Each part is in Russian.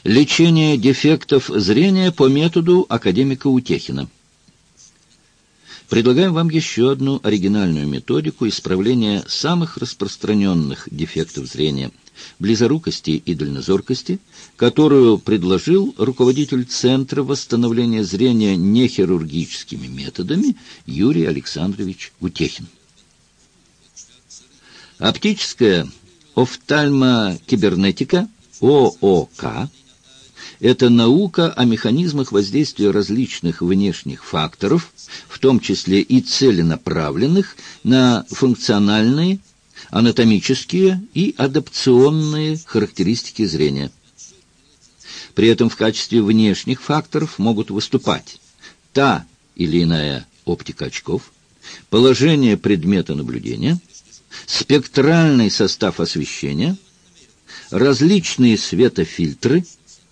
Лечение дефектов зрения по методу академика Утехина. Предлагаем вам еще одну оригинальную методику исправления самых распространенных дефектов зрения – близорукости и дальнозоркости, которую предложил руководитель Центра восстановления зрения нехирургическими методами Юрий Александрович Утехин. Оптическая офтальмокибернетика, ООК, это наука о механизмах воздействия различных внешних факторов, в том числе и целенаправленных, на функциональные, анатомические и адапционные характеристики зрения. При этом в качестве внешних факторов могут выступать та или иная оптика очков, положение предмета наблюдения, спектральный состав освещения, различные светофильтры,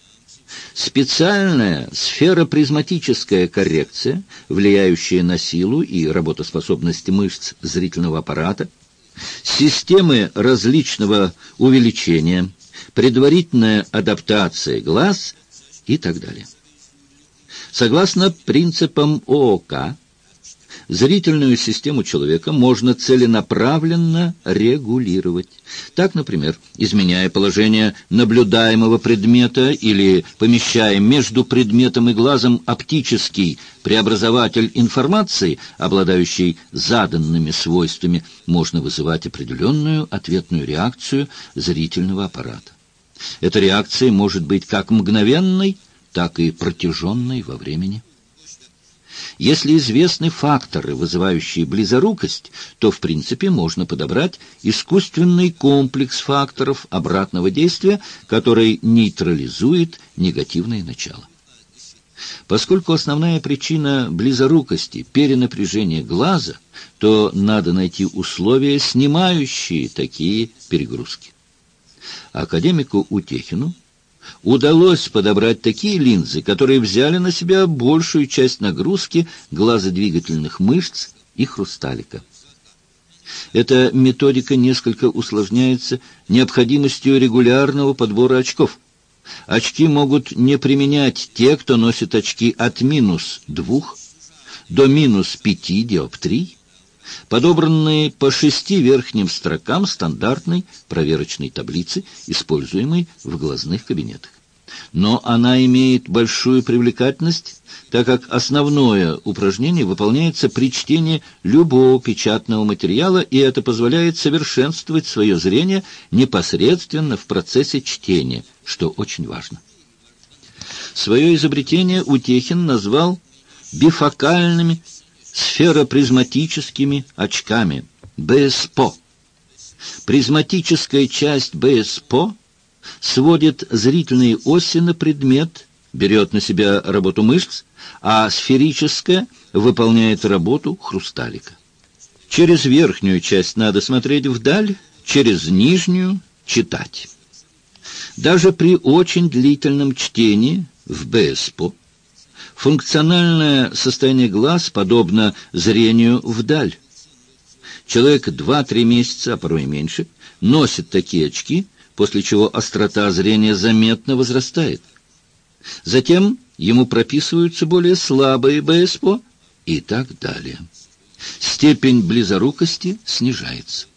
специальная сферопризматическая коррекция, влияющая на силу и работоспособность мышц зрительного аппарата, системы различного увеличения, предварительная адаптация глаз и так далее. Согласно принципам ООК, зрительную систему человека можно целенаправленно регулировать. Так, например, изменяя положение наблюдаемого предмета или помещая между предметом и глазом оптический преобразователь информации, обладающий заданными свойствами, можно вызывать определенную ответную реакцию зрительного аппарата. Эта реакция может быть как мгновенной, так и протяженной во времени. Если известны факторы, вызывающие близорукость, то, в принципе, можно подобрать искусственный комплекс факторов обратного действия, который нейтрализует негативное начало. Поскольку основная причина близорукости – перенапряжение глаза, то надо найти условия, снимающие такие перегрузки. Академику Утехину удалось подобрать такие линзы, которые взяли на себя большую часть нагрузки глазодвигательных мышц и хрусталика. Эта методика несколько усложняется необходимостью регулярного подбора очков. Очки могут не применять те, кто носит очки от -2 до -5 диоптрий, подобранные по 6 верхним строкам стандартной проверочной таблицы, используемой в глазных кабинетах. Но она имеет большую привлекательность, так как основное упражнение выполняется при чтении любого печатного материала, и это позволяет совершенствовать свое зрение непосредственно в процессе чтения, что очень важно. Свое изобретение Утехин назвал бифокальными сферопризматическими очками, БСПО. Призматическая часть БСПО сводит зрительные оси на предмет, берет на себя работу мышц, а сферическая выполняет работу хрусталика. Через верхнюю часть надо смотреть вдаль, через нижнюю — читать. Даже при очень длительном чтении в БСПО функциональное состояние глаз подобно зрению вдаль. Человек 2-3 месяца, а порой и меньше, носит такие очки, после чего острота зрения заметно возрастает. Затем ему прописываются более слабые БСПО и так далее. Степень близорукости снижается.